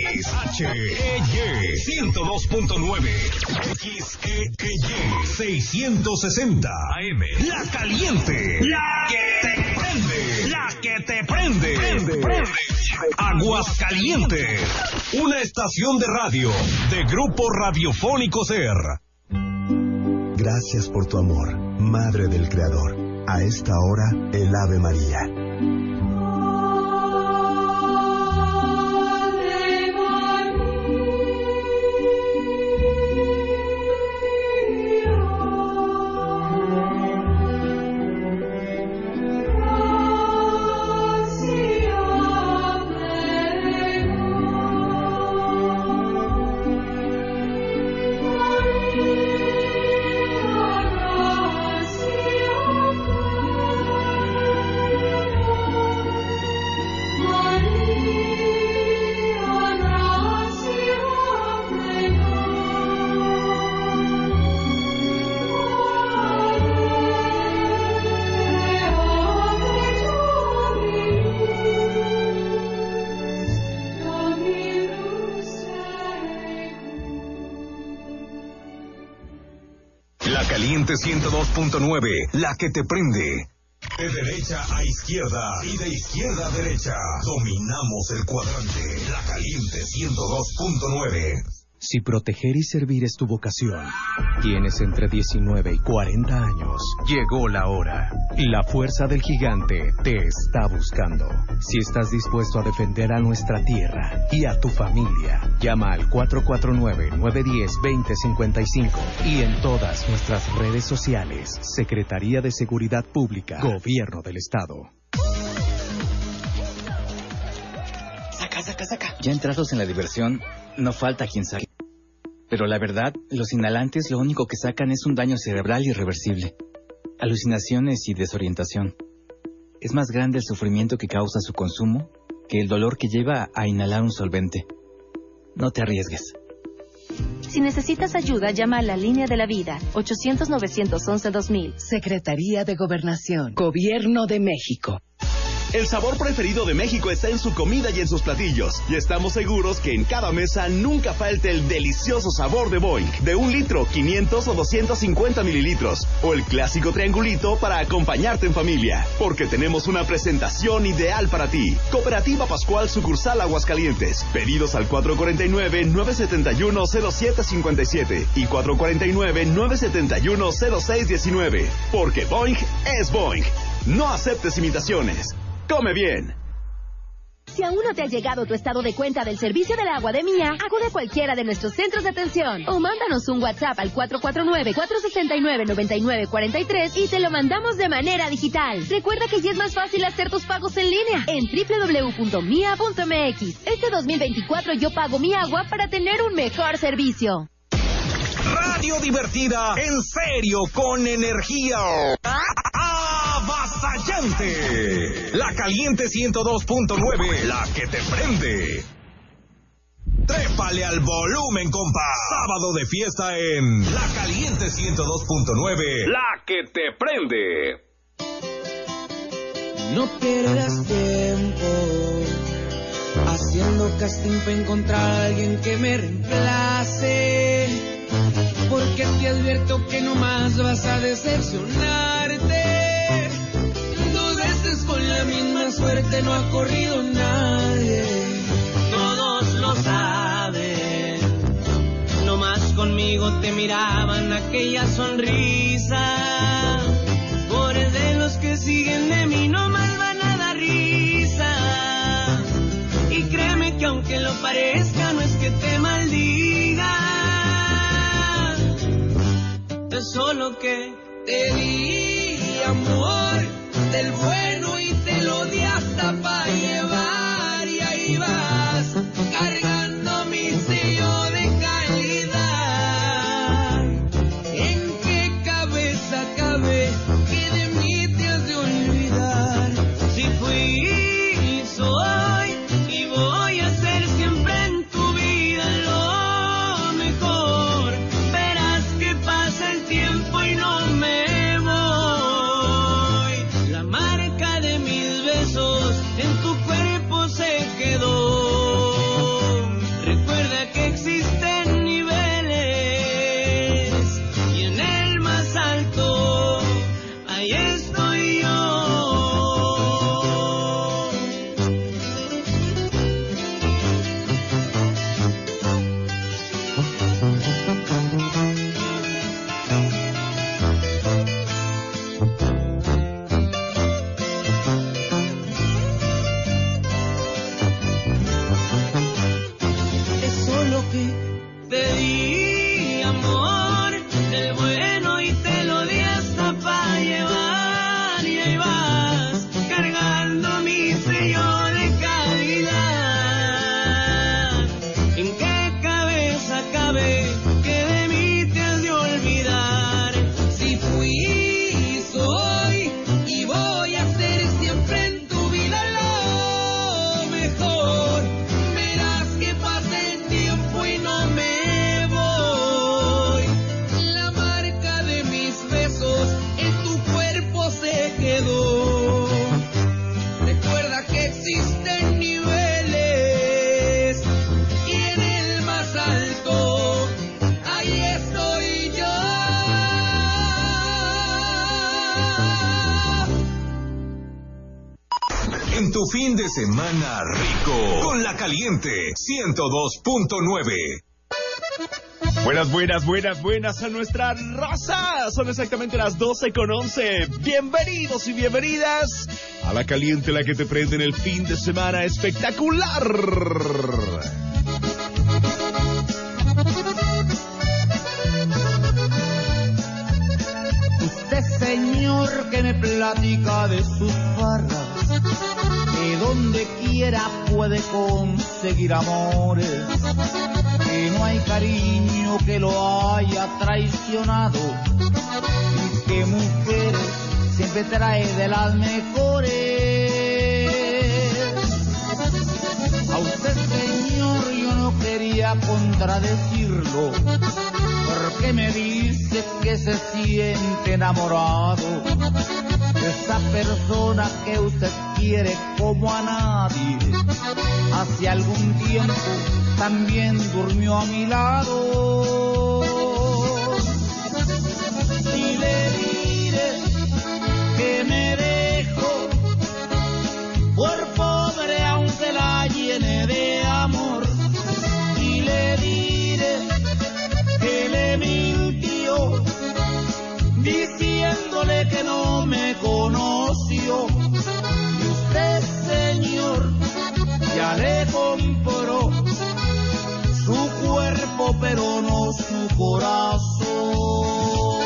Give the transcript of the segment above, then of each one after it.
XEY 102.9, XEY 660 AM. La caliente, la que te prende, la que te prende. Aguascalientes, una estación de radio de Grupo Radiofónico SER. Gracias por tu amor, Madre del Creador. A esta hora, el Ave María. Caliente 102.9, la que te prende. De derecha a izquierda y de izquierda a derecha, dominamos el cuadrante. La Caliente 102.9. Si proteger y servir es tu vocación, tienes entre 19 y 40 años. Llegó la hora. La fuerza del gigante te está buscando. Si estás dispuesto a defender a nuestra tierra y a tu familia, llama al 449-910-2055 y en todas nuestras redes sociales. Secretaría de Seguridad Pública, Gobierno del Estado. Saca. Ya entrados en la diversión, no falta quien saque. Pero la verdad, los inhalantes lo único que sacan es un daño cerebral irreversible. Alucinaciones y desorientación. Es más grande el sufrimiento que causa su consumo que el dolor que lleva a inhalar un solvente. No te arriesgues. Si necesitas ayuda, llama a la Línea de la Vida, 800-911-2000. Secretaría de Gobernación, Gobierno de México. El sabor preferido de México está en su comida y en sus platillos. Y estamos seguros que en cada mesa nunca falta el delicioso sabor de Boing. De 1 litro, 500 o 250 mililitros. O el clásico triangulito para acompañarte en familia. Porque tenemos una presentación ideal para ti. Cooperativa Pascual Sucursal Aguascalientes. Pedidos al 449-971-0757 y 449-971-0619. Porque Boing es Boing. No aceptes imitaciones. ¡Come bien! Si aún no te ha llegado tu estado de cuenta del servicio del agua de Mía, acude a cualquiera de nuestros centros de atención o mándanos un WhatsApp al 449-469-9943 y te lo mandamos de manera digital. Recuerda que ya es más fácil hacer tus pagos en línea en www.mia.mx. Este 2024 yo pago mi agua para tener un mejor servicio. Radio divertida, en serio, con energía avasallante. La Caliente 102.9, la que te prende. Trépale al volumen, compa. Sábado de fiesta en La Caliente 102.9, la que te prende. No pierdas tiempo haciendo casting para encontrar a alguien que me reemplace. Porque te advierto que nomás vas a decepcionarte. 2 veces con la misma suerte no ha corrido nadie. Todos lo saben. Nomás conmigo te miraban aquella sonrisa. Por el de los que siguen de mí nomás van a dar risa. Y créeme que aunque lo parezca no es que te maldiga. Es solo que te di amor del bueno y te lo di hasta para llevar. Y ahí vas cargando mi sello de calidad. ¿En qué cabeza cabe que de mí te has de olvidar? Si fui, soy y voy a ser siempre en tu vida lo mejor. Verás que pasa el tiempo y no me voy. La marca de semana rico con La Caliente 102.9. Buenas a nuestra raza. Son exactamente las 12:11. Bienvenidos y bienvenidas a La Caliente, la que te prende en el fin de semana espectacular. Usted, señor, que me platica de sus farras, que donde quiera puede conseguir amores, que no hay cariño que lo haya traicionado, y que mujeres siempre trae de las mejores. A usted, señor, yo no quería contradecirlo, porque me dice que se siente enamorado de esa persona que usted quiere como a nadie. Hace algún tiempo también durmió a mi lado. Y le diré que me dejo por pobre aunque la llene de amor. Y le diré que le mintió diciéndole que no me conoció. Y usted, señor, ya le compró su cuerpo pero no su corazón.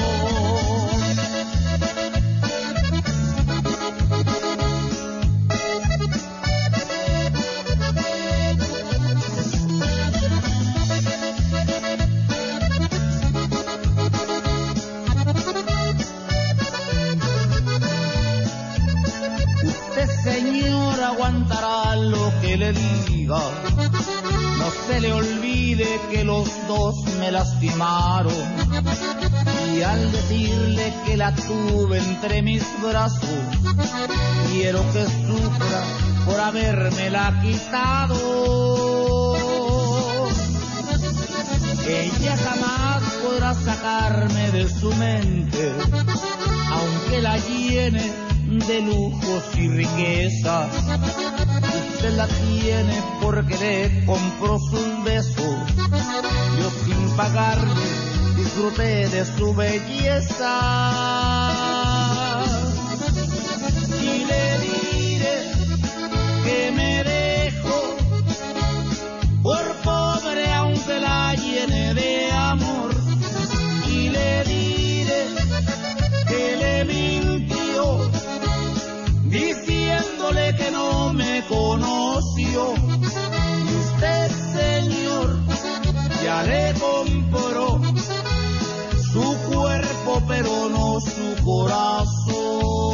Señor, aguantará lo que le diga. No se le olvide que los dos me lastimaron. Y al decirle que la tuve entre mis brazos, quiero que sufra por habérmela quitado. Ella jamás podrá sacarme de su mente, aunque la llene de lujos y riquezas. Usted la tiene porque le compró sus besos. Yo sin pagarle disfruté de su belleza. Y le diré que me dejo por pobre aunque la llene de amor. Y le diré que le mintió diciéndole que no me conoció. Y usted, señor, ya le compró su cuerpo pero no su corazón.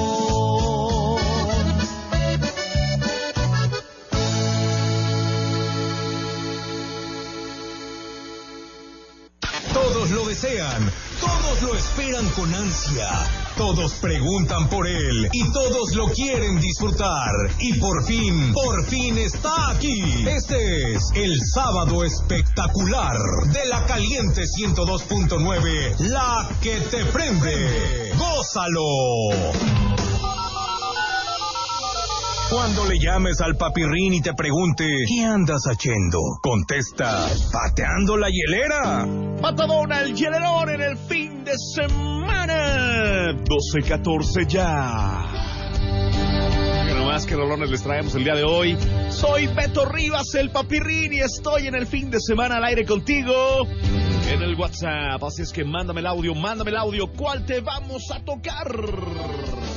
Todos lo desean, todos lo esperan con ansia, todos preguntan por él y todos lo quieren disfrutar. Y por fin está aquí. Este es el sábado espectacular de La Caliente 102.9, la que te prende. ¡Gózalo! Cuando le llames al papirrín y te pregunte ¿qué andas haciendo?, contesta: pateando la hielera. Patadona, el hielerón en el fin de semana. 12:14 ya. Que nomás que rolones les traemos el día de hoy. Soy Beto Rivas, el papirrín, y estoy en el fin de semana al aire contigo en el WhatsApp. Así es que mándame el audio. ¿Cuál te vamos a tocar?